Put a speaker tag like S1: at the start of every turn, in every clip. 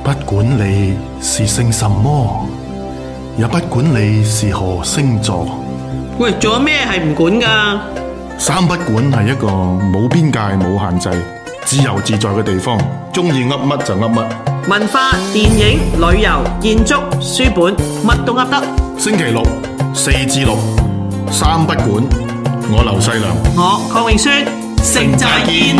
S1: 不管你是姓什麼，也不管你是何星座。
S2: 喂，仲有咩係唔管㗎？
S1: 三不管係一個冇邊界冇限制、自由自在嘅地方，中意噏乜就噏乜。
S2: 文化、電影、旅遊、建築、書本，乜都噏得。
S1: 星期六4至6，三不管。我劉細良，
S2: 我鄺永宣，成寨見。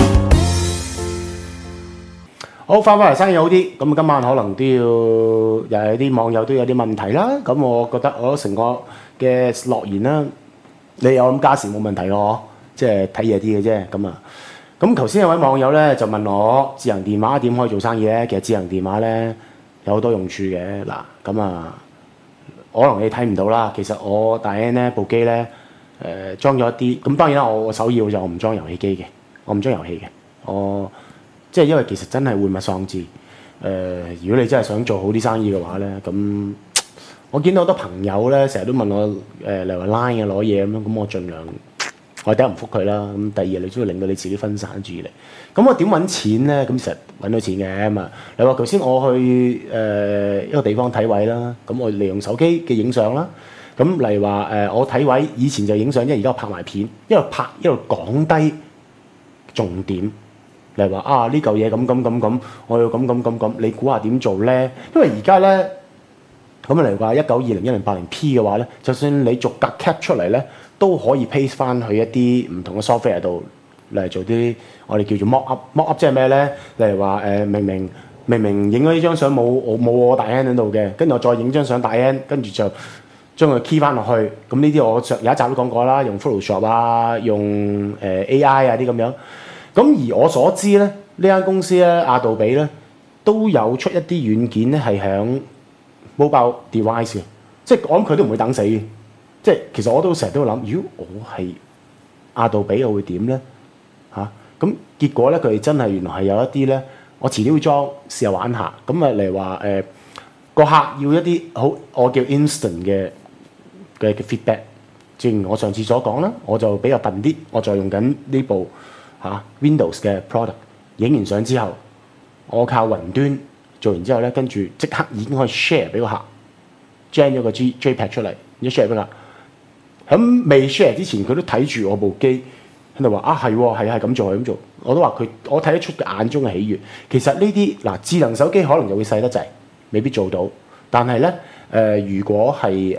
S3: 好，翻嚟生意好啲，咁今晚可能都要又係啲網友都有啲問題啦。咁我覺得我成個嘅諾言啦，你有咁加時冇問題咯，即係睇嘢啲嘅啫。咁頭先有位網友咧就問我智能電話點可以做生意咧？其實智能電話咧有好多用處嘅。嗱，咁啊，可能你睇唔到啦。其實我大 N 咧部機咧裝咗一啲，咁當然啦，我首要就我唔裝遊戲機嘅，我唔裝遊戲嘅，我。即係因為其實真係玩物喪志。如果你真係想做好啲生意嘅話咧，咁我見到好多朋友咧，成日都問我例如 Line 嘅攞嘢咁樣，咁我盡量我第一唔覆佢啦。咁第二你都要令到你自己分散注意力。咁我點揾錢咧？咁其實揾到錢嘅嘛。你話頭先我去一個地方睇位啦，咁我利用手機嘅影相啦。咁例如話我睇位以前就影相，因為而家我拍埋片，一路拍一路講低重點。例如話啊呢嚿嘢咁，我要咁，你估下點做咧？因為而家咧咁嚟話1920-1080P 嘅話咧，就算你逐格 cap 出嚟咧，都可以 paste 翻去一啲唔同嘅 software 度嚟做啲我哋叫做 mock up。mock up 即係咩咧？例如話明明影咗呢張相冇我大 N 喺度嘅，跟住我再影張相大 N， 跟住就將佢 key 翻落去。咁呢啲我有一集都講過啦，用 Photoshop 啊，用AI 啊啲咁樣。咁而我所知咧，呢間公司咧，亞杜比咧都有出一啲軟件咧，係響 mobile device 嘅，即係我諗佢都唔會等死嘅。即係其實我都成日都諗，如果我係亞杜比，我會點咧？咁結果咧，佢哋真係原來係有一啲咧，我遲啲會裝試下玩下。咁例如話個客要一啲好，我叫 instant 嘅 feedback。正如我上次所講啦，我就比較笨啲，我就用緊呢部。Windows 嘅 product 影完相之後，我靠雲端做完之後咧，跟住即刻已經可以 share 俾個客 ，gen 咗個 JPEG 出嚟，然之後 share 俾佢。咁未 share 之前，佢都睇住我部機喺度話係咁做係咁做。我都話佢，我睇得出佢眼中嘅喜悅。其實呢啲智能手機可能就會細得滯，未必做到。但係咧如果係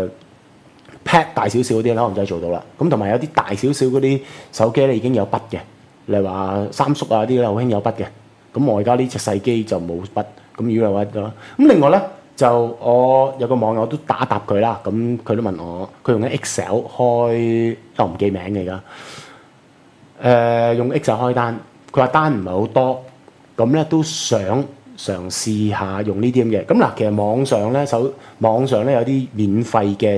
S3: pad 大少少嗰啲咧，可能就係做到啦。咁同埋有啲大少少嗰啲手機咧，已經有筆嘅。例如話三叔啊啲咧，好興有筆嘅。咁我而家呢隻細機就冇筆。咁如果係咁，另外咧就我有個網友都答佢啦。咁佢都問我，佢用緊 Excel 開，我唔記名嘅而家。用 Excel 開單，佢話單唔係好多，咁咧都想嘗試下用呢啲咁嘅。咁嗱，其實網上咧有啲免費嘅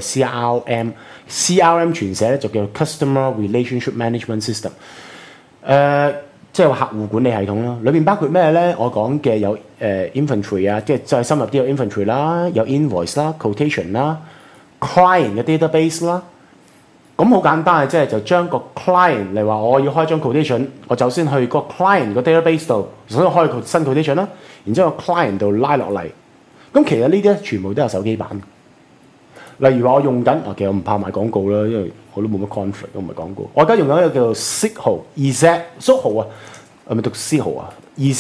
S3: CRM 全寫咧就叫 Customer Relationship Management System。即係話客戶管理系統啦，裏面包括咩咧？我講嘅有inventory 啊，即係再深入啲有 inventory 啦，有 invoice 啦 ，quotation 啦 ，client 嘅 database 啦。咁好簡單嘅，即係就將個 client 嚟話我要開張 quotation， 我就先去個 client 個 database 度，首先開個新 quotation 啦，然之後個 client 度拉落嚟。咁其實呢啲咧全部都有手機版。例如話我用緊，其實我唔怕賣廣告啦，因為我都冇乜 conflict， 我唔係廣告。我而家用緊一個叫做 Zoho 啊，係咪讀 Zoho 啊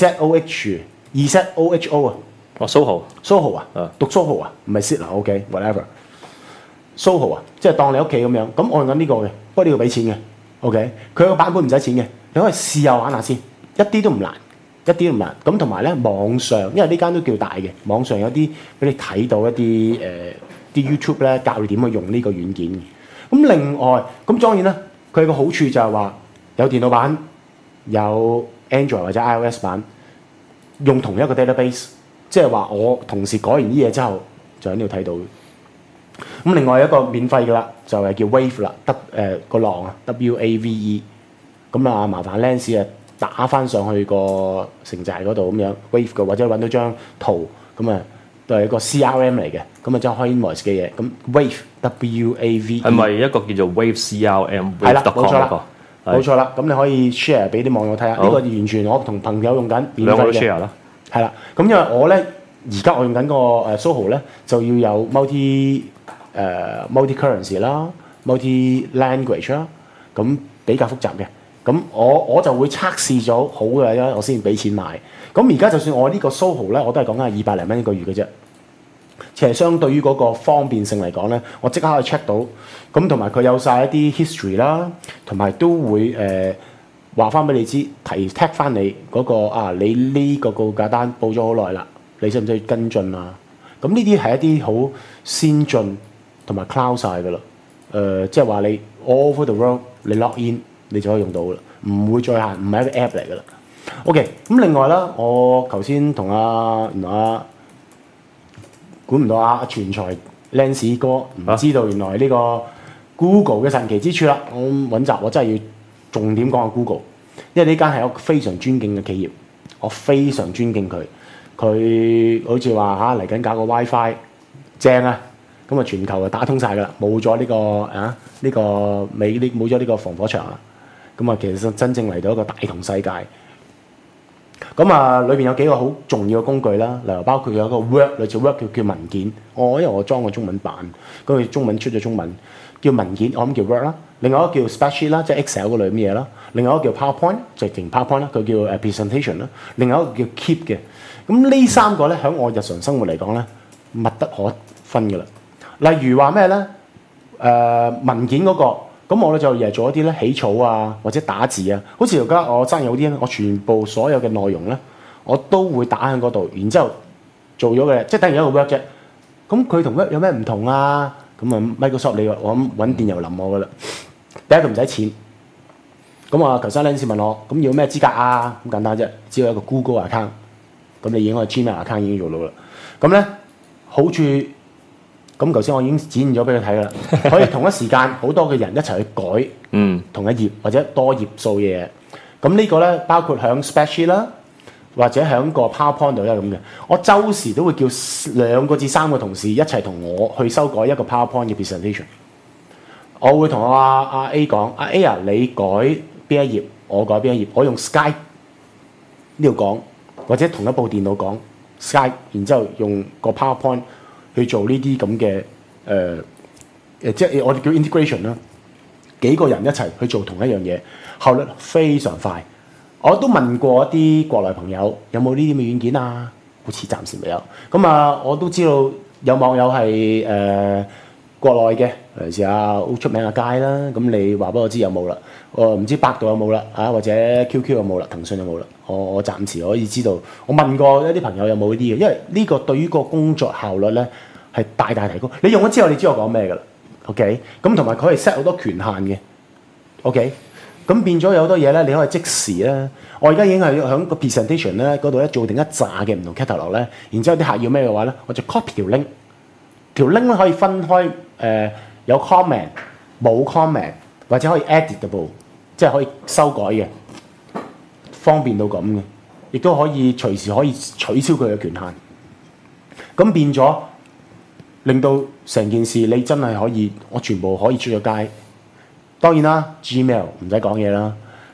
S3: ？Zoho 啊。
S4: 哦 Soho
S3: 啊，讀 Soho 啊，唔係 Zoho，whatever。Soho 啊，即係當你屋企咁樣。咁我用緊呢個嘅，不過呢個俾錢嘅。OK，佢個版本唔使錢嘅，你可以試下玩下先，一啲都唔難。咁同埋咧，網上因為呢間都叫大嘅，網上有啲俾你睇到一啲啲 YouTube 咧教你點去用呢個軟件嘅。咁另外，咁當然啦，佢個好處就係話有電腦版，有 Android 或者 iOS 版，用同一個 database， 即係話我同時改完啲嘢之後，就喺呢度睇到。咁另外一個免費嘅啦，就係叫 Wave 啦，個浪啊 WAVE。咁啊，麻煩 Lens 啊打翻上去個城寨嗰度咁樣 Wave 嘅，或者揾到張圖咁啊。都係一個 CRM 嚟嘅，咁啊即係開 invoice 嘅嘢。咁 Wave WAVE
S4: 係咪一個叫做 Wave CRM？
S3: 係啦，冇錯啦，冇錯啦。咁你可以 share 俾啲網友睇下。呢個完全我同朋友用緊免費嘅。
S4: 兩個都 share 啦。
S3: 係啦。咁因為我咧而家我用緊個SoHo 咧就要有 multi currency 啦，multi language 啦，咁比較複雜嘅。咁我就會測試咗好嘅啦，我先俾錢買。咁而家就算我呢個 SoHo 咧，我都係講緊係200零蚊一個月嘅啫。其實相對於嗰個方便性嚟講咧，我即刻可以 check 到。咁同埋佢有晒一啲 history 啦，同埋都會話翻俾你知，tag 翻你嗰個你呢個告價單報咗好耐啦，你使唔使跟進啊？咁呢啲係一啲好先進同埋 cloud 晒㗎啦。即係話你 all over the world 你 log in 你就可以用到㗎啦，唔會再限，唔係一個 app 嚟㗎啦。OK， 咁另外啦，我頭先同原來估唔到全才 Lance 哥唔知道原來呢個 Google 嘅神奇之處啦。我揾集我真係要重點講下 Google， 因為呢間係我非常尊敬嘅企業，我非常尊敬佢。佢好似話嚟緊搞個 WiFi 正啊，咁啊全球就打通晒㗎啦，冇咗呢個冇咗呢個防火牆啦。咁啊其實真正嚟到一個大同世界。咁啊，裏邊有幾個好重要嘅工具啦，例如包括有一個 Word， 類似 Word 叫文件。因為我裝過中文版，咁佢中文出咗中文，叫文件，我諗叫 Word 啦。另外一個叫 Spreadsheet 啦，即係 Excel 嗰類咁嘢啦。另外一個叫 PowerPoint， 直情 PowerPoint 啦，佢叫Presentation 啦。另外一個叫 Keep 嘅。咁呢三個咧，喺我日常生活嚟講咧，密不可分㗎啦。例如話咩咧？文件嗰個。咁我咧就日日做一啲咧起草啊，或者打字啊，好似而家我生意好啲咧，我全部所有嘅內容咧，我都會打喺嗰度，然之後做咗嘅，即係等於一個 Word 啫。咁佢同 Word 有咩唔同啊？咁啊 Microsoft 你我諗揾電郵淋我噶啦。第一個唔使錢。咁啊，頭先 Lance 問我，咁要咩資格啊？咁簡單啫，只要有一個 Google account， 咁你已經可以 Gmail account 已經做到啦。咁咧好處。咁頭先我已經展現咗俾佢睇啦，可以同一時間好多嘅人一齊去改同一頁或者多頁數嘅嘢。咁呢個咧包括響 Spreadsheet 啦，或者響個 PowerPoint 度都係咁嘅。我周時都會叫2個至3個同事一齊同我去修改一個 PowerPoint 嘅 presentation。我會同阿 A 講，阿 A 你改邊一頁，我改邊一頁，我用 Skype 呢度講，或者同一部電腦講 Skype， 然之後用個 PowerPoint。去做呢啲咁嘅即係我哋叫 integration 啦，幾個人一齊去做同一樣嘢，效率非常快。我都問過一啲國內朋友有冇呢啲咁嘅軟件啊，好似暫時未有。咁啊，我都知道有網友係國內嘅，例如好出名嘅街啦。咁你話俾我知有冇啦？唔知百度有冇啦，或者 QQ 有冇啦，騰訊有冇啦？我暫時可以知道，我問過一啲朋友有冇呢啲嘅，因為呢個對於個工作效率咧係大大提高。你用咗之後，你知我講咩㗎啦 ？OK， 咁同埋佢係 set 好多權限嘅 ，OK， 咁變咗有好多嘢咧，你可以即時咧。我而家已經係喺個 presentation 咧嗰度咧做定一紮嘅唔同 catalog 咧，然之後啲客要咩嘅話咧，我就 copy 條 link， 條 link 咧可以分開有 comment 冇 comment 或者可以 editable， 即係可以修改嘅。方便到咁嘅，亦都可以隨時可以取消佢嘅權限，咁變咗令到成件事你真係可以，我全部可以出咗街。當然啦 ，Gmail 唔使講嘢啦。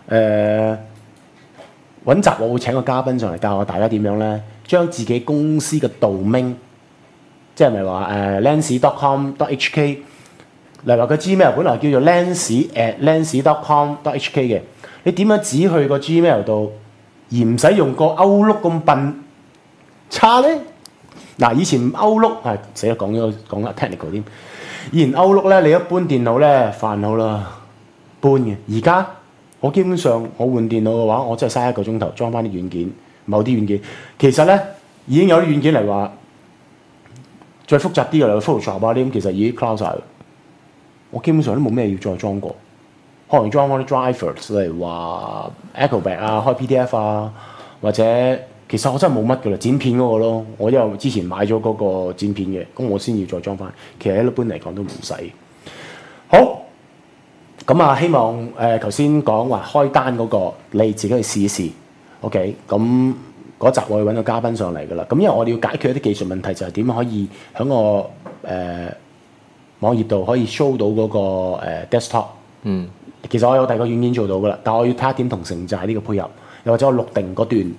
S3: 揾集我會請個嘉賓上嚟教我大家點樣咧，將自己公司嘅 domain， 即係咪話lance.com.hk， 例如話個 Gmail 本來叫做 lance@lance.com.hk 嘅。你點樣指去個 Gmail 度，而唔使用個 Outlook 咁笨差咧？嗱，以前 Outlook 係死啦，講得 technical 添。以前 Outlook 咧，你一搬電腦咧，煩惱啦，搬嘅。而家我基本上我換電腦嘅話，我真係嘥1個鐘頭裝翻啲軟件，某啲軟件。其實咧已經有啲軟件嚟話，再複雜啲嘅，例如 Photoshop 啊啲咁，其實已經 cloud 晒。我基本上都冇咩要再裝過。可能裝翻啲 drivers， 例如話 Acrobat 啊，開 PDF 啊，或者其實我真係冇乜㗎啦，剪片嗰個咯。我因為之前買咗嗰個剪片嘅，咁我先要再裝翻。其實一般嚟講都唔使。好，咁啊，希望頭先講話開單嗰個，你自己去試一試。OK，咁嗰集我會揾個嘉賓上嚟㗎啦。咁因為我哋要解決一啲技術問題，就係點樣可以喺個網頁度可以 show 到嗰個desktop。其實我有第二個軟件做到㗎啦，但我要睇下點同城寨呢個配合，又或者我錄定嗰段，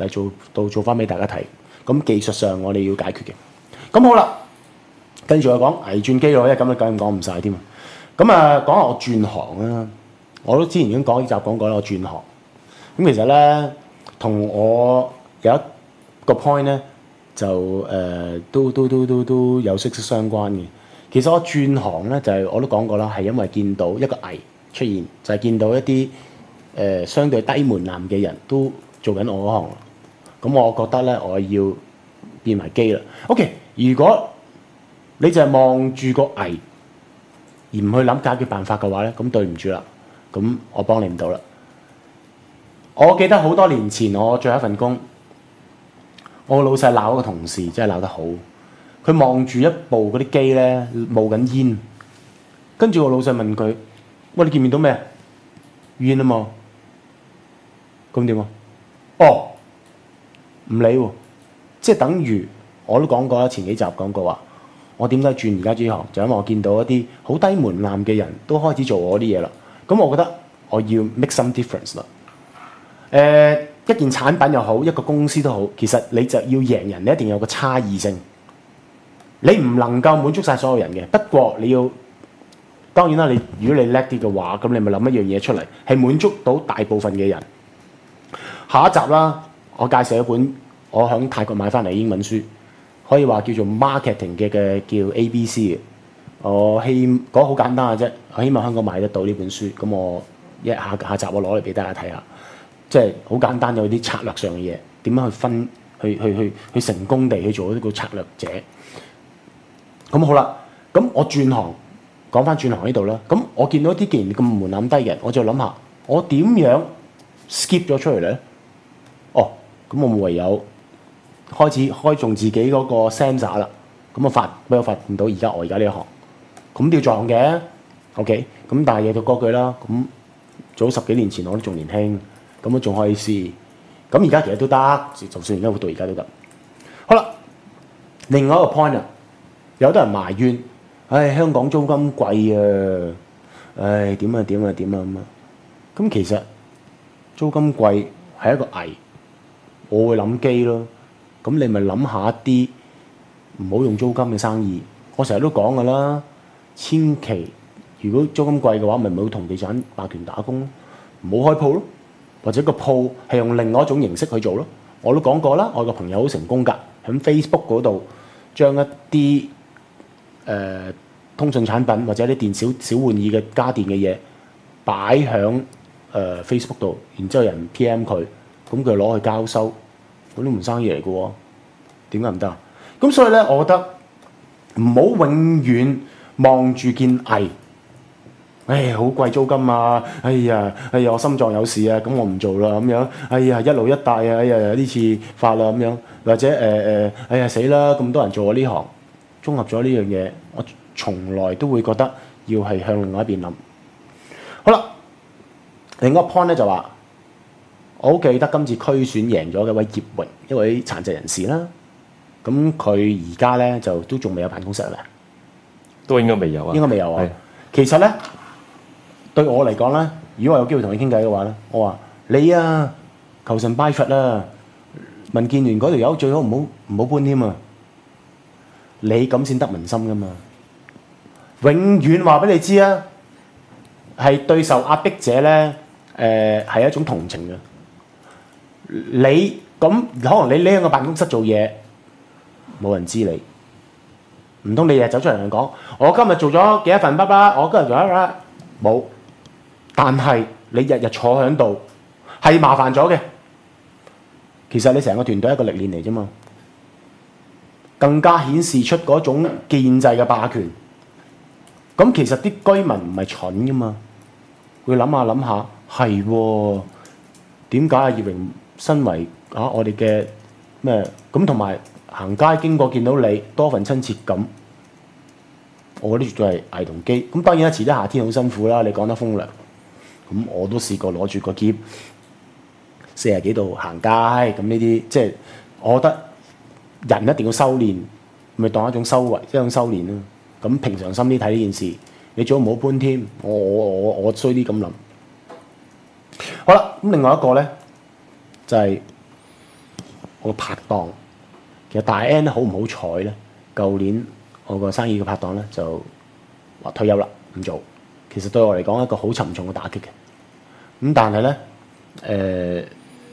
S3: 嚟做翻俾大家睇。咁技術上我哋要解決嘅。咁好啦，跟住我講危轉機咯，因為咁你梗係講唔晒添啊。咁啊講下我轉行啦，我都之前已經講過啦，我轉行。咁其實咧同我有一個 point 咧就都有息息相關嘅。其實我轉行咧就係、我都講過啦，係因為見到一個危出現，就係、見到一啲相對低門檻嘅人都做緊我嗰行。咁我覺得咧我要變埋機啦。OK， 如果你就係望住個危而唔去諗解決辦法嘅話咧，咁對唔住啦，咁我幫你唔到啦。我記得好多年前我最後一份工，我個老細鬧一個同事，真係鬧得好。佢望住一部嗰啲機咧冒緊煙，跟住個老細問佢：喂，你見唔見到咩？煙啊嘛。咁點啊？哦，唔理喎，即係等於我都講過啦，前幾集講過話，我點解轉而家呢行？就因為我見到一啲好低門檻嘅人都開始做我啲嘢啦。咁我覺得我要 make some difference 啦。一件產品又好，一個公司都好，其實你就要贏人，你一定要有個差異性。你唔能夠滿足晒所有人嘅，不過你要當然啦。如果你叻啲嘅話，咁你咪諗一樣嘢出嚟，係滿足到大部分嘅人。下一集啦，我介紹一本我喺泰國買翻嚟英文書，可以話叫做 marketing 嘅叫 ABC 嘅。我講好簡單嘅啫，我希望香港買得到呢本書。咁我下集我攞嚟俾大家睇下，即係好簡單，有啲策略上嘅嘢，點樣去分去成功地去做一個策略者。咁好啦，咁我轉行，講翻轉行呢度啦。咁我見到啲既然咁門檻低嘅人，我就諗下，我點樣 skip 咗出嚟咧？哦，咁我唯有開始開中自己嗰個 sensor 啦。咁俾我發現到我而家呢一行，咁都要撞嘅。OK，咁但係嘢到嗰句啦。咁早10幾年前我都仲年輕，咁我仲可以試。咁而家其實都得，就算而家活到而家都得。好啦，另外一個 point 啊。有好多人埋怨，香港租金貴啊，點啊咁啊。咁其實租金貴係一個危，我會諗機咯。咁你咪諗下一啲唔好用租金嘅生意。我成日都講噶啦，千祈如果租金貴嘅話，咪唔好同地產霸權打工咯，唔好開鋪咯，或者個鋪係用另外一種形式去做咯。我都講過啦，我個朋友好成功㗎，喺 Facebook 嗰度將一啲通訊產品或者啲小玩意嘅家電嘅嘢擺響Facebook 度，然之後人 PM 佢，咁佢攞去交收，嗰啲唔生意嚟嘅喎，點解唔得啊？咁所以咧，我覺得唔好永遠望住件危，好貴租金啊！哎呀，我心臟有事啊，咁我唔做啦咁樣。哎呀，一路一帶啊，哎呀呢次發啦咁樣，或者哎呀死啦，咁多人做我呢行。綜合咗呢樣嘢，我從來都會覺得要係向另外一邊諗。好啦，另一個 point 咧就話，我好記得今次區選贏咗嘅位葉榮，一位殘疾人士啦。咁佢而家咧就都仲未有辦公室啦，
S4: 都應該未有啊。
S3: 應該未有啊。其實咧對我嚟講咧，如果我有機會同你傾偈嘅話咧，我話你啊，求神拜佛啦，民建聯嗰條友最好唔好搬添啊！你咁先得民心噶嘛？永遠話俾你知啊，係對受壓迫者咧，係一種同情嘅。你咁可能你匿喺個辦公室做嘢，冇人知你。唔通你日走出嚟講，我今日做咗幾多份，我今日做咗冇。但係你日日坐喺度，係麻煩咗嘅。其實你成個團隊係一個歷練嚟啫嘛。更加顯示出嗰種建制嘅霸權。咁其實啲居民唔係蠢噶嘛，會諗下，係喎，點解葉榮身為我哋嘅咩咁，同埋行街經過見到你多份親切感，我覺得絕對係危同機。咁當然啦，遲啲夏天好辛苦啦，你講得風涼。咁我都試過攞住個篋40幾度行街，咁呢啲即係我覺得。人一定要修練，咪當一種修為，一種修練咯。咁平常心啲睇呢件事，你最好唔好搬添。我衰啲咁諗。好啦，咁另外一個咧就係我個拍檔，其實大 N 好唔好彩咧？舊年我個生意嘅拍檔咧就話退休啦，唔做。其實對我嚟講一個好沉重嘅打擊嘅。咁但係咧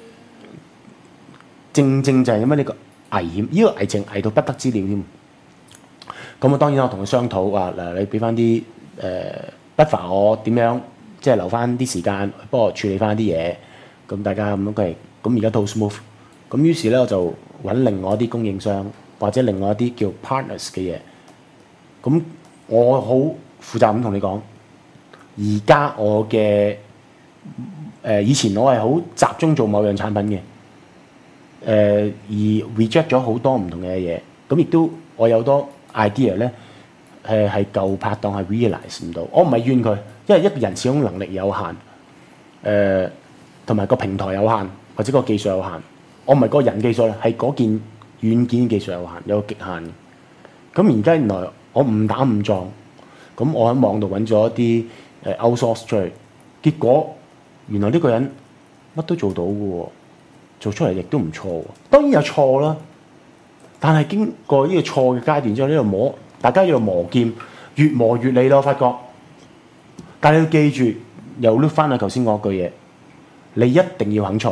S3: 正正就係因為呢個危險，呢、個危症危到不得之了添。咁當然我同佢商討話嗱，你俾翻啲不妨我點樣即係留翻啲時間幫我處理翻啲嘢。咁大家咁樣佢咁而家都好 smooth。咁於是咧我就揾另外一啲供應商或者另外一啲叫 partners 嘅嘢。咁我好負責咁同你講，而家我嘅以前我係好集中做某樣產品嘅，而 reject 咗好多唔同嘅嘢。咁亦都我有多 idea 咧，係舊拍檔係 realize 唔到。我唔係怨佢，因為一個人始終能力有限，同埋個平台有限或者個技術有限。我唔係個人技術，係嗰件軟件技術有限，有個極限。咁而家原來我誤打誤撞，咁我喺網度揾咗一啲outsource 出去，結果原來呢個人乜都做到嘅喎，做出嚟亦都唔錯喎。當然有錯啦，但係經過呢個錯嘅階段之後，呢度磨，大家喺度磨劍，越磨越利咯。我發覺，但係你要記住，又 look 翻去頭先嗰句嘢，你一定要肯錯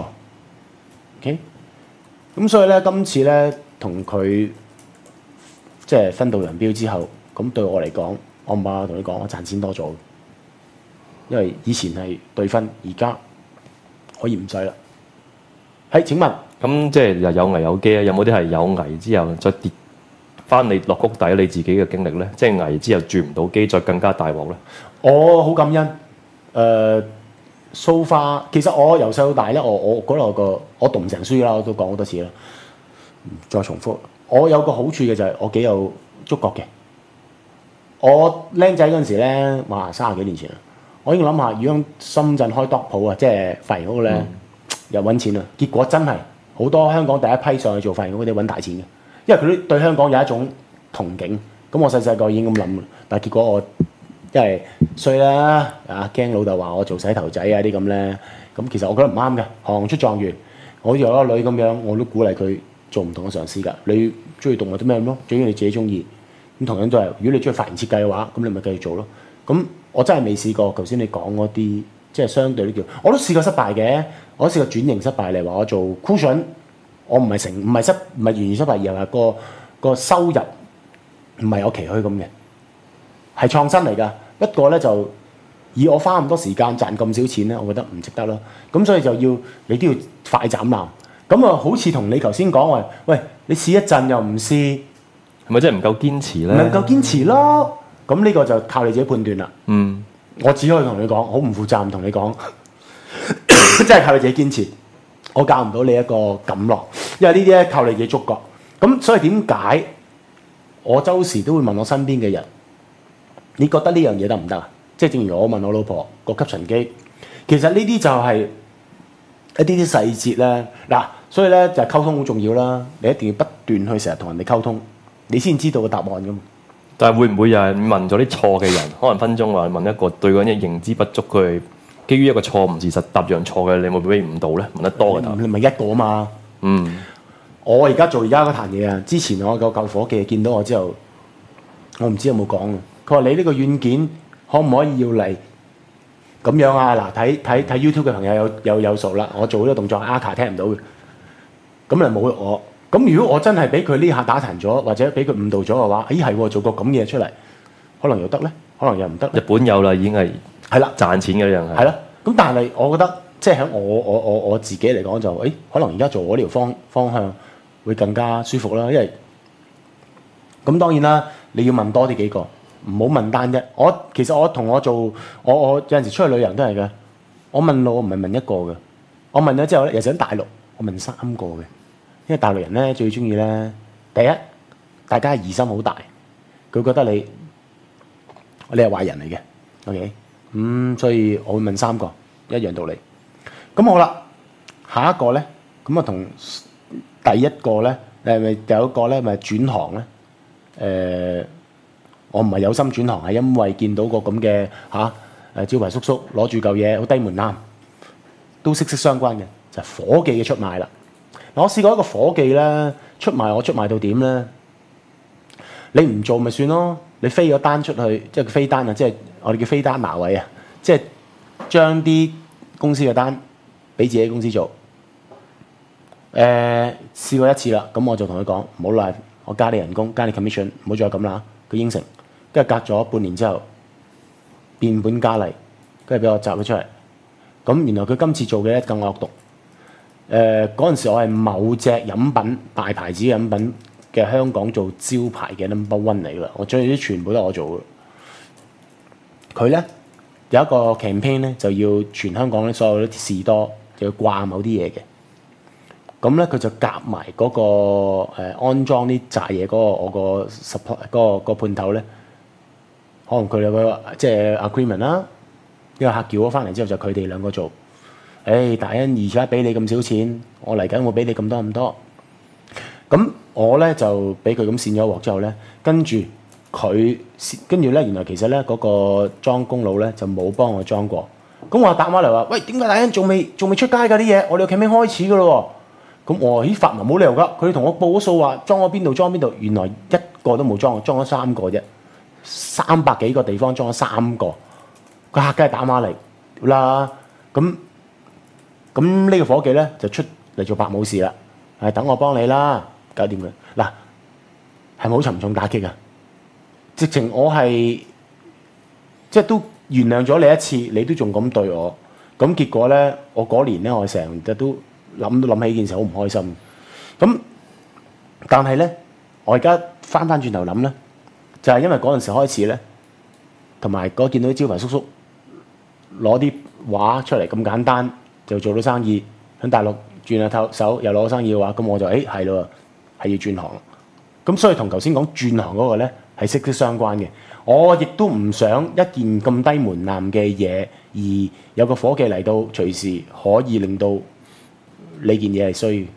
S3: ，OK？咁所以咧，今次咧同佢即係分道揚鑣之後，咁對我嚟講，我唔怕同你講，我賺錢多咗，因為以前係對分，而家可以唔使啦。係，請問
S4: 咁即係又有危有機啊？有冇啲係有危之後再跌翻你落谷底你自己嘅經歷咧？即係危之後轉唔到機，再更加大鑊咧？
S3: 我好感恩。so far 其實我由細到大咧，我覺得我讀唔成書啦，我都講好多次啦，唔再重複。我有個好處嘅就係我幾有觸覺嘅。我僆仔嗰陣時咧，哇30幾年前啦，我已經諗下，如果深圳開 dog 鋪啊，即係髮型屋咧，又揾錢啊。結果真係好多香港第一批上去做髮型屋嗰啲揾大錢嘅，因為佢哋對香港有一種憧憬。咁我細細個已經咁諗，但係結果我因為衰啦，驚老豆話我做洗頭仔啊啲咁咧。咁其實我覺得唔啱嘅，行出狀元。我好似有個女咁樣，我都鼓勵佢做唔同嘅嘗試㗎。你中意動物啲咩咯？最緊要你自己中意。咁同樣都係，如果你中意髮型設計嘅話，咁你咪繼續做咯。咁我真係未試過頭先你講嗰啲，即係相對啲叫，我都試過失敗嘅。我都試過轉型失敗嚟話我做 cushion， 我唔係完全失敗，而係個收入唔係有期許咁嘅，係創新嚟㗎。不過咧就以我花咁多時間賺咁少錢咧，我覺得唔值得咯。咁所以就要你都要快斬纜。咁啊，好似同你頭先講話，喂，你試一陣又唔試，
S4: 係咪真係唔夠堅持咧？
S3: 唔能夠堅持咯。咁呢個就靠你自己判斷啦。
S4: 嗯，
S3: 我只可以同你講，好唔負責任同你講，真係靠你自己堅持。我教唔到你一個感落，因為呢啲咧靠你自己觸覺。咁所以點解我周時都會問我身邊嘅人，你覺得呢樣嘢得唔得啊？即係正如我問我老婆個吸塵機，其實呢啲就係一啲細節咧。嗱，所以咧就係溝通好重要啦。你一定要不斷去成日同人哋溝通，你先知道個答案㗎嘛。
S4: 但係會唔會又係問咗啲錯嘅人？可能分鐘話問一個對嗰啲認知不足，佢基於一個錯誤事實答樣錯嘅，你會唔會俾誤導咧？問得多嘅答案，
S3: 你咪一個啊嘛。
S4: 嗯，
S3: 我而家做而家嗰壇嘢啊，之前我個舊伙計見到我之後，我唔知有冇講啊。佢話你呢個軟件可唔可以要嚟咁樣啊？嗱，睇 YouTube 嘅朋友有數啦。我做呢個動作 Aka 聽唔到嘅，咁就冇我。咁如果我真係俾佢呢下打殘咗，或者俾佢誤導咗嘅話，咦係喎，做個咁嘢出嚟，可能又得咧，可能又唔得。
S4: 日本有啦，已經係
S3: 啦，
S4: 賺錢嘅一樣係。
S3: 係啦，咁但係我覺得即係喺我自己嚟講就，可能而家做我呢條方向會更加舒服啦，因為咁當然啦，你要問多啲幾個，唔好問單一。其實我同我做，我有陣時出去旅遊都係嘅，我問路我唔係問一個嘅，我問咗之後咧，尤其喺大陸，我問3個嘅。因為大陸人咧最中意咧，第一大家疑心好大，佢覺得你係壞人嚟嘅 ，OK，所以我會問3個，一樣道理。咁好啦，下一個咧，咁啊同第一個咧，係咪有一個咧咪轉行咧？我唔係有心轉行，係因為見到個咁嘅招牌叔叔攞住嚿嘢好低門檻，都息息相關嘅，就係伙計嘅出賣啦。 我試過一個伙計咧出賣到點咧？你唔做咪算咯，你飛咗單出去，即係飛單啊，即係我哋叫飛單拿位啊，即係將啲公司嘅單俾自己公司做。試過一次啦，咁我就同佢講唔好啦，我加你人工，加你 commission，唔好再咁啦。佢應承，跟住隔咗半年之後變本加厲，跟住俾我摘咗出嚟。咁原來佢今次做嘅咧更惡毒。嗰陣時我係某隻飲品大牌子嘅飲品嘅香港做招牌嘅 number one 嚟㗎啦，我將啲全部都係我做嘅。佢咧有一個 campaign 咧，就要全香港咧所有啲士多就要掛某啲嘢嘅。咁咧佢就夾埋嗰個安裝啲炸嘢嗰個我個 support 嗰個判頭咧，可能佢有個即係 agreement 啦。呢個客叫我翻嚟之後就佢哋兩個做。大恩而家俾你咁少錢，我嚟緊會俾你咁多咁多。咁我咧就俾佢咁跣咗鑊之後咧，跟住咧原來其實咧嗰個裝工佬咧就冇幫我裝過。咁我打返嚟話：喂，點解大恩仲未出街㗎啲嘢？我哋個 campaign 開始㗎咯喎。咁我話：咦，發文冇理由㗎。佢哋同我報咗數話裝咗邊度，原來一個都冇裝，裝咗3個啫。300幾個地方裝咗3個，個客梗係打返嚟啦。咁呢個伙計咧就出嚟做白武士啦，等我幫你啦，搞掂佢。嗱，係咪好沉重打擊啊？直情我係即係都原諒咗你一次，你都仲咁對我，咁結果咧，我嗰年咧我成日都諗起件事好唔開心。咁但係咧，我而家翻轉頭諗咧，就係因為嗰陣時開始咧，同埋見到啲招牌叔叔攞啲畫出嚟咁簡單。就做到生意，喺大陸轉下手又攞生意嘅話，咁我就係咯，係要轉行。咁所以同頭先講轉行嗰個咧係息息相關嘅。我亦都唔想一件咁低門檻嘅嘢，而有個伙計嚟到隨時可以令到你件嘢係衰。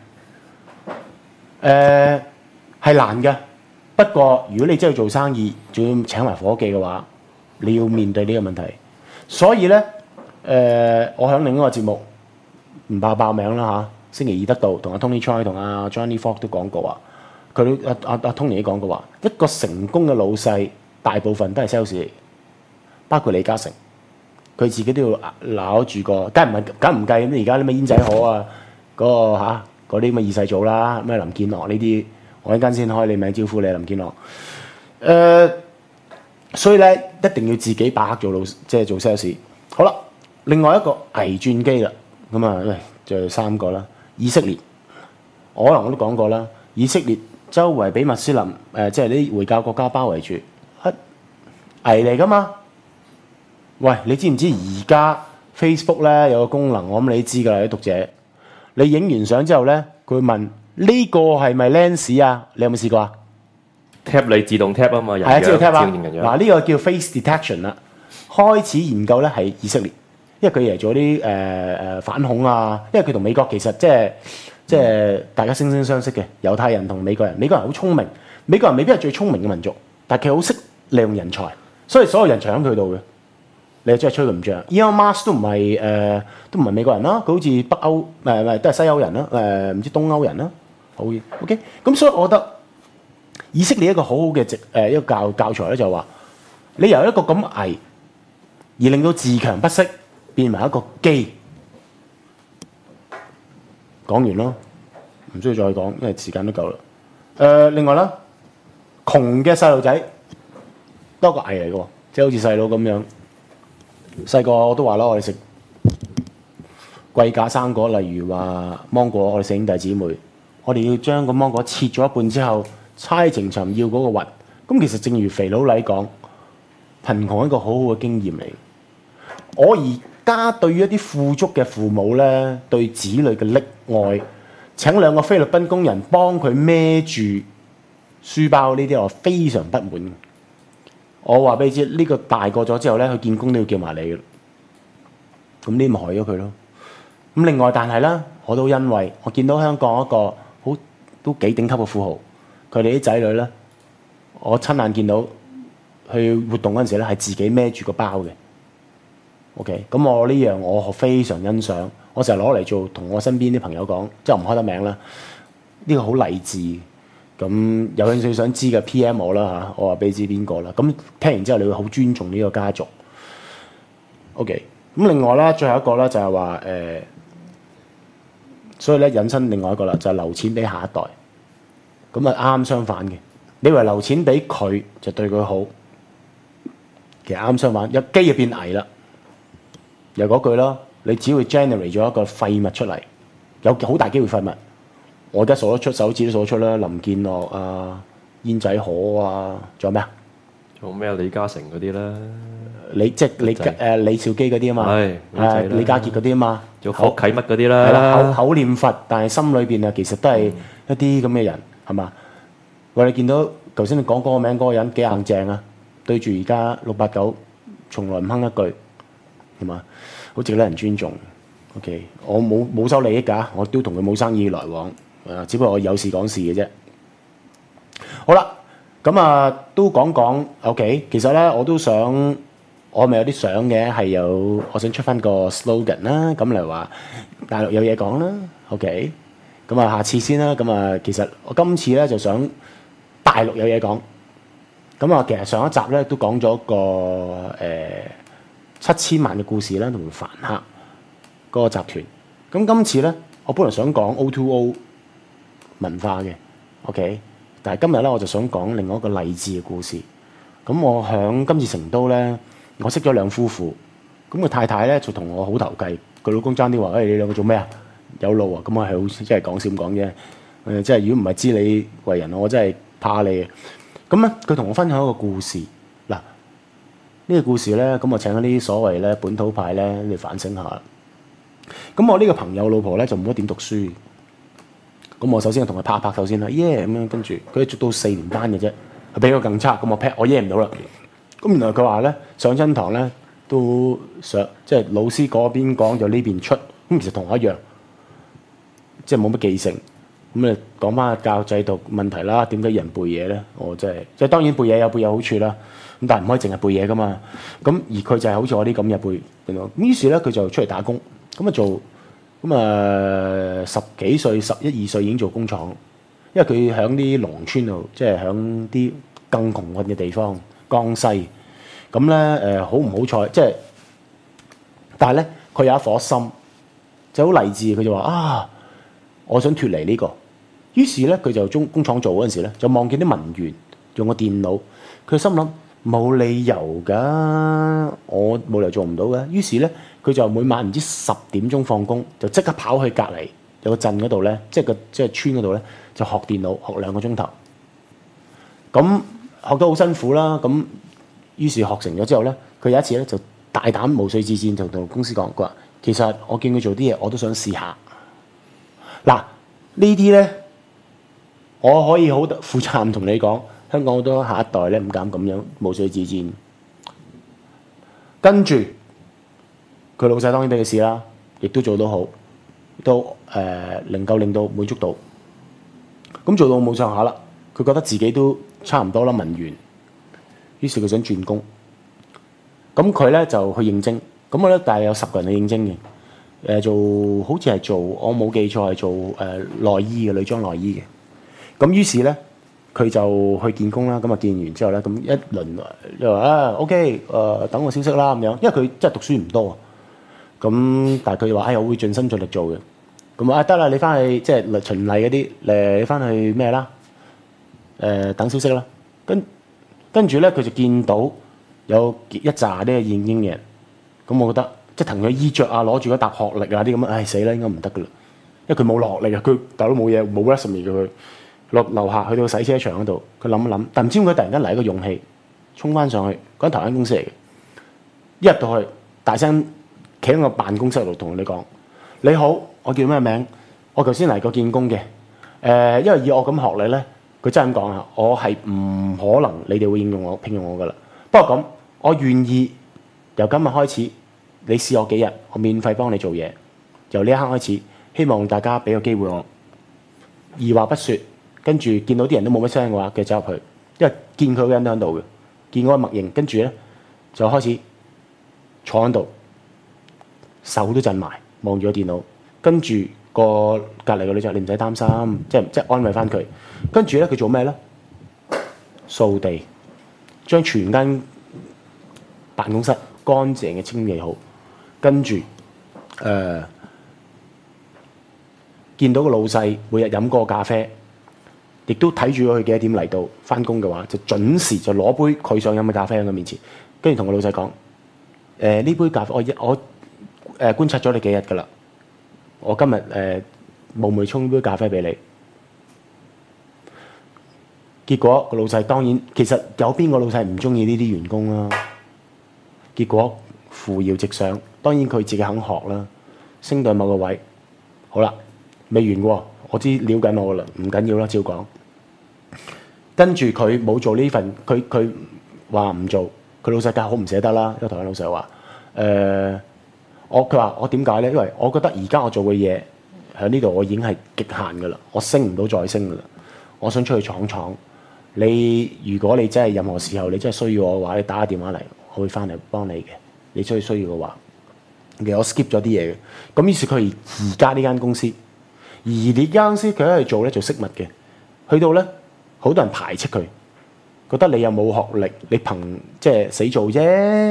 S3: 係難嘅，不過如果你真係做生意，仲要請埋伙計嘅話，你要面對呢個問題。所以咧，我喺另一個節目。唔怕爆名啦嚇！星期二得到同阿 Tony Choi 同阿 Johnny Falk 都講過話，佢阿 Tony 都講過話，一個成功嘅老細大部分都係 sales 嚟，包括李嘉誠，佢自己都要攞住個，梗唔計咁而家啲咩煙仔河啊，嗰啲咁嘅二世祖啦，咩林建樂呢啲，我一陣間先開你名招呼你林建樂。所以咧一定要自己把握做做 sales。好啦，另外一個危轉機啦。咁啊，就3個啦。以色列，可能我都講過啦。以色列周圍俾穆斯林即係啲回教國家包圍住，危嚟噶嘛？喂，你知唔知而家 Facebook 咧有個功能？我諗你知㗎啦，啲讀者。你影完相之後咧，佢會問呢個係咪 Lens 啊？你有冇試過啊
S4: ？tap 你自動 tap 啊嘛，
S3: 係啊，知道 tap 啊。
S4: 嗱，
S3: 呢個叫 face detection 啦。開始研究咧係以色列。因為佢嚟做啲反恐啊，因為佢同美國其實即係大家惺惺相惜嘅，猶太人同美國人。美國人好聰明，美國人未必係最聰明嘅民族，但係佢好識利用人才，所以所有人才喺佢度嘅。你真係吹佢唔脹。Elon Musk 都唔係美國人啦，佢好似北歐都係西歐人啦，唔知東歐人啦。好嘅 ，OK。咁所以我覺得以色列一個好好嘅一個教材咧，就係話你由一個咁危而令到自強不息。變埋一個機，講完咯，唔需要再講，因為時間都夠啦。另外啦，窮嘅細路仔多個危嚟嘅喎，即係好似細佬咁樣。細個我都話啦，我哋食貴價生果，例如話芒果，我哋4兄弟姊妹，我哋要將個芒果切咗一半之後，猜情尋要嗰個核。咁其實正如肥佬黎講，貧窮係一個好好嘅經驗嚟。我而家對於一啲富足嘅父母咧，對子女嘅溺愛，請2個菲律賓工人幫佢孭住書包呢啲，我非常不滿。我話俾你知，呢個大個咗之後咧，佢見工都要叫埋你嘅。咁呢咪害咗佢咯。咁另外，但係咧，我都因為我見到香港一個都幾頂級嘅富豪，佢哋啲仔女咧，我親眼見到去活動嗰陣時咧，係自己孭住個包嘅。OK，咁我呢樣我非常欣賞， 我成日攞嚟做同我身邊啲朋友講，即係我唔開得名啦。呢個好勵志，咁有興趣想知嘅 PM 我啦嚇，我話俾你知邊個啦。咁聽完之後，你會好尊重呢個家族。OK，咁另外啦，最後一個咧就係話所以咧引申另外一個啦，就係留錢俾下一代。咁啊啱相反嘅，你以為留錢俾佢就對佢好，其實啱相反，有機就變危啦。又嗰句啦，你只會 generate 咗一個廢物出嚟，有好大機會廢物。我而家數得出手指都數得出啦，林建樂啊、煙仔河啊，仲有咩啊？
S4: 仲有咩李嘉誠嗰啲啦，
S3: 李兆基嗰啲啊嘛，
S4: 係
S3: 李家傑嗰啲啊嘛，
S4: 仲有霍啟乜嗰啲
S3: 係啦，
S4: 啦，
S3: 口念佛，但係心裏邊啊，其實都係一啲咁嘅人，係嘛？喂，你見到頭先你講嗰個名嗰個人幾硬正啊？對住而家689，從來唔哼一句，係嘛？好值得人尊重。OK， 我冇收利益㗎，我都同佢冇生意來往，只不過我有事講事嘅啫。好啦，咁都講講 OK。其實咧我都想，我咪有啲相嘅，係有我想出翻個 slogan 啦。咁嚟話大陸有嘢講啦。OK，咁下次先啦。咁其實我今次咧就想大陸有嘢講。咁其實上一集咧都講咗個7000萬嘅故事啦，同凡客嗰個集團。咁今次咧，我本來想講 O2O 文化嘅 OK， 但係今日咧我就想講另外一個勵志嘅故事。咁我響今次成都咧，我識咗兩夫婦。咁個太太咧就同我好投計，佢老公爭啲話：你兩個做咩啊？有路啊！咁我係好即係講笑咁講啫。即係如果唔係知你為人，我真係怕你嘅。咁咧，佢同我分享一個故事。嗱，呢個故事咧，咁我請嗰啲所謂咧本土派咧嚟反省下。咁我呢個朋友老婆咧就冇乜點讀書。咁我首先同佢拍拍手先啦，耶咁樣，跟住佢讀到4年班嘅啫，佢比我更差。咁我耶唔到啦。咁原來佢話咧上親堂咧都上，即係老師嗰邊講就呢邊出。咁其實同我一樣，即係冇乜記性。咁你講翻教育制度問題啦，點解人背嘢咧？我真係即係當然背嘢有背有好處啦，咁但係唔可以淨係背嘢噶嘛。咁而佢就係好似我啲咁嘅背，咁於是咧佢就出嚟打工，咁做10幾歲、11、12歲已經做工廠，因為佢喺啲農村度，即係喺啲更窮困嘅地方，江西。咁咧好唔好彩？即係，但係咧佢有一顆心，就好勵志。佢就話我想脫離呢個。於是咧，佢就工廠做嗰陣時咧，就望見啲文員用個電腦，佢心諗冇理由㗎，我冇理由做唔到嘅。於是咧，佢就每晚唔知10點鐘放工，就即刻跑去隔離有個鎮嗰度咧，即係村嗰度咧，就學電腦學2個鐘頭。咁學得好辛苦啦。咁於是學成咗之後咧，佢有一次咧就大膽無須自薦，就同公司講，佢話其實我見佢做啲嘢，我都想試下。嗱，呢啲咧。我可以好負責任同你講，香港好多下一代咧唔敢咁樣無須自薦。跟住佢老細當然俾佢試啦，亦都做到好，都能夠令到滿足到。咁做到冇上下啦，佢覺得自己都差唔多啦，文員。於是佢想轉工。咁佢咧就去應徵。咁我咧大約有10個人去應徵嘅。做好似係做我冇記錯係做內衣嘅女裝內衣嘅。咁於是咧，佢就去見工啦。咁見完之後咧，咁一輪就話OK，等我消息啦咁樣。因為佢真係讀書唔多，咁但係佢話我會盡心盡力做嘅。咁得啦，你翻去即係循例嗰啲你翻去咩啦？等消息啦。跟住咧，佢就見到有一紮啲應徵嘅人。咁我覺得即係憑佢衣着啊，攞住嗰沓學歷啊啲咁死啦，應該唔得噶啦。因為佢冇學歷啊，佢大佬冇嘢冇 resume 嘅佢。落樓下去到洗車場嗰度，佢諗一諗，但唔知點解突然間嚟一個勇氣，衝翻上去，嗰間台灣公司嚟嘅，一入到去，大聲企喺個辦公室度同你講：你好，我叫咩名？我頭先嚟過見工嘅。因為以我咁學歷咧，佢真係咁講啊，我係唔可能你哋會聘用我噶啦。不過咁，我願意由今日開始，你試我幾日，我免費幫你做嘢。由呢一刻開始，希望大家俾個機會我。二話不說。跟住見到啲人都冇乜聲嘅話，佢走入去，因為見佢嗰個人都喺度嘅，見嗰個默認，跟住咧就開始坐喺度，手都震埋， 望住個電腦，跟住隔離個女仔，你唔使擔心，即係安慰翻佢。跟住咧，佢做咩咧？掃地，將全間辦公室乾淨嘅清理好，跟住見到個老細每日飲嗰個咖啡，亦都睇住佢幾多點嚟到翻工嘅話，就準時就攞杯佢想飲嘅咖啡喺佢面前，跟住同個老細講：呢杯咖啡我觀察咗你幾日㗎啦，我今日冒昧沖杯咖啡俾你。結果個老細當然其實有邊個老細唔中意呢啲員工啊？結果扶搖直上，當然佢自己肯學啦，升到某個位。好啦，未完喎，我知撩緊我啦，唔緊要啦，照講。跟住佢冇做呢份，佢話唔做，佢老細梗係好唔捨得啦。因為同佢老細話：佢話我點解咧？因為我覺得而家我做嘅嘢喺呢度，我已經係極限㗎啦，我升唔到再升㗎啦，我想出去闖闖。如果你真係任何時候你真係需要我嘅話，你打個電話嚟，我會翻嚟幫你嘅。你真係需要嘅話，其實我 skip 咗啲嘢嘅。咁於是佢而家呢間公司，而呢間公司佢喺度做咧做飾物嘅，去到咧好多人排斥佢，覺得你又冇學歷，你憑即係死做啫。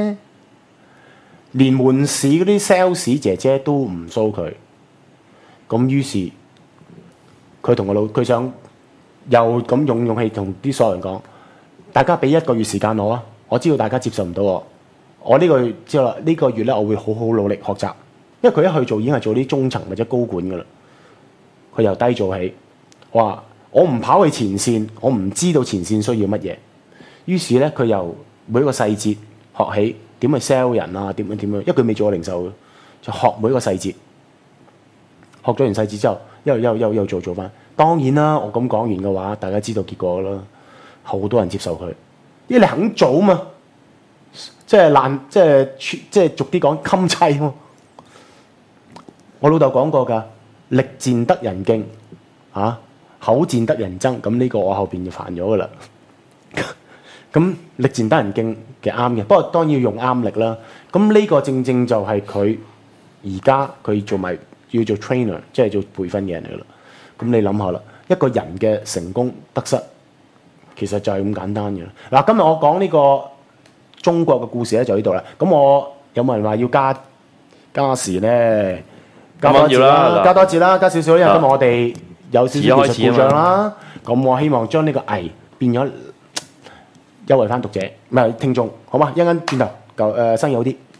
S3: 連門市嗰啲 sales 姐姐都唔蘇佢，咁於是佢同佢想。又咁用勇氣同啲所有人講，大家俾1個月時間我啊！我知道大家接受唔到我呢個月之後啦，呢個月咧我會好好努力學習，因為佢一去做已經係做啲中層或者高管噶啦。佢由低做起，話我唔跑去前線，我唔知道前線需要乜嘢。於是咧佢由每一個細節學起，點去 sell 人啊，點樣，因為佢未做過零售嘅，就學每一個細節。學咗完細節之後，又做翻。當然啦，我咁講完嘅話，大家知道結果啦。好多人接受佢，因為你肯做嘛，即係俗啲講襟砌喎。我老豆講過㗎，力戰得人敬，口戰得人憎。咁呢個我後邊就煩咗㗎啦。咁力戰得人敬嘅啱嘅，不過當然要用啱力啦。咁呢個正正就係佢而家佢做埋要做 trainer， 即係做培訓嘅人嚟啦。咁你諗下啦，一個人嘅成功得失，其實就係咁簡單嘅。嗱，今日我講呢個中國嘅故事咧，就呢度啦。咁我有冇人話要加時咧？加多節啦，加多節啦，加少少，因為今日我哋有少少技術故障啦。咁我希望將呢個危變咗優惠翻讀者，唔係聽眾，好嘛？一陣間轉頭生意好啲。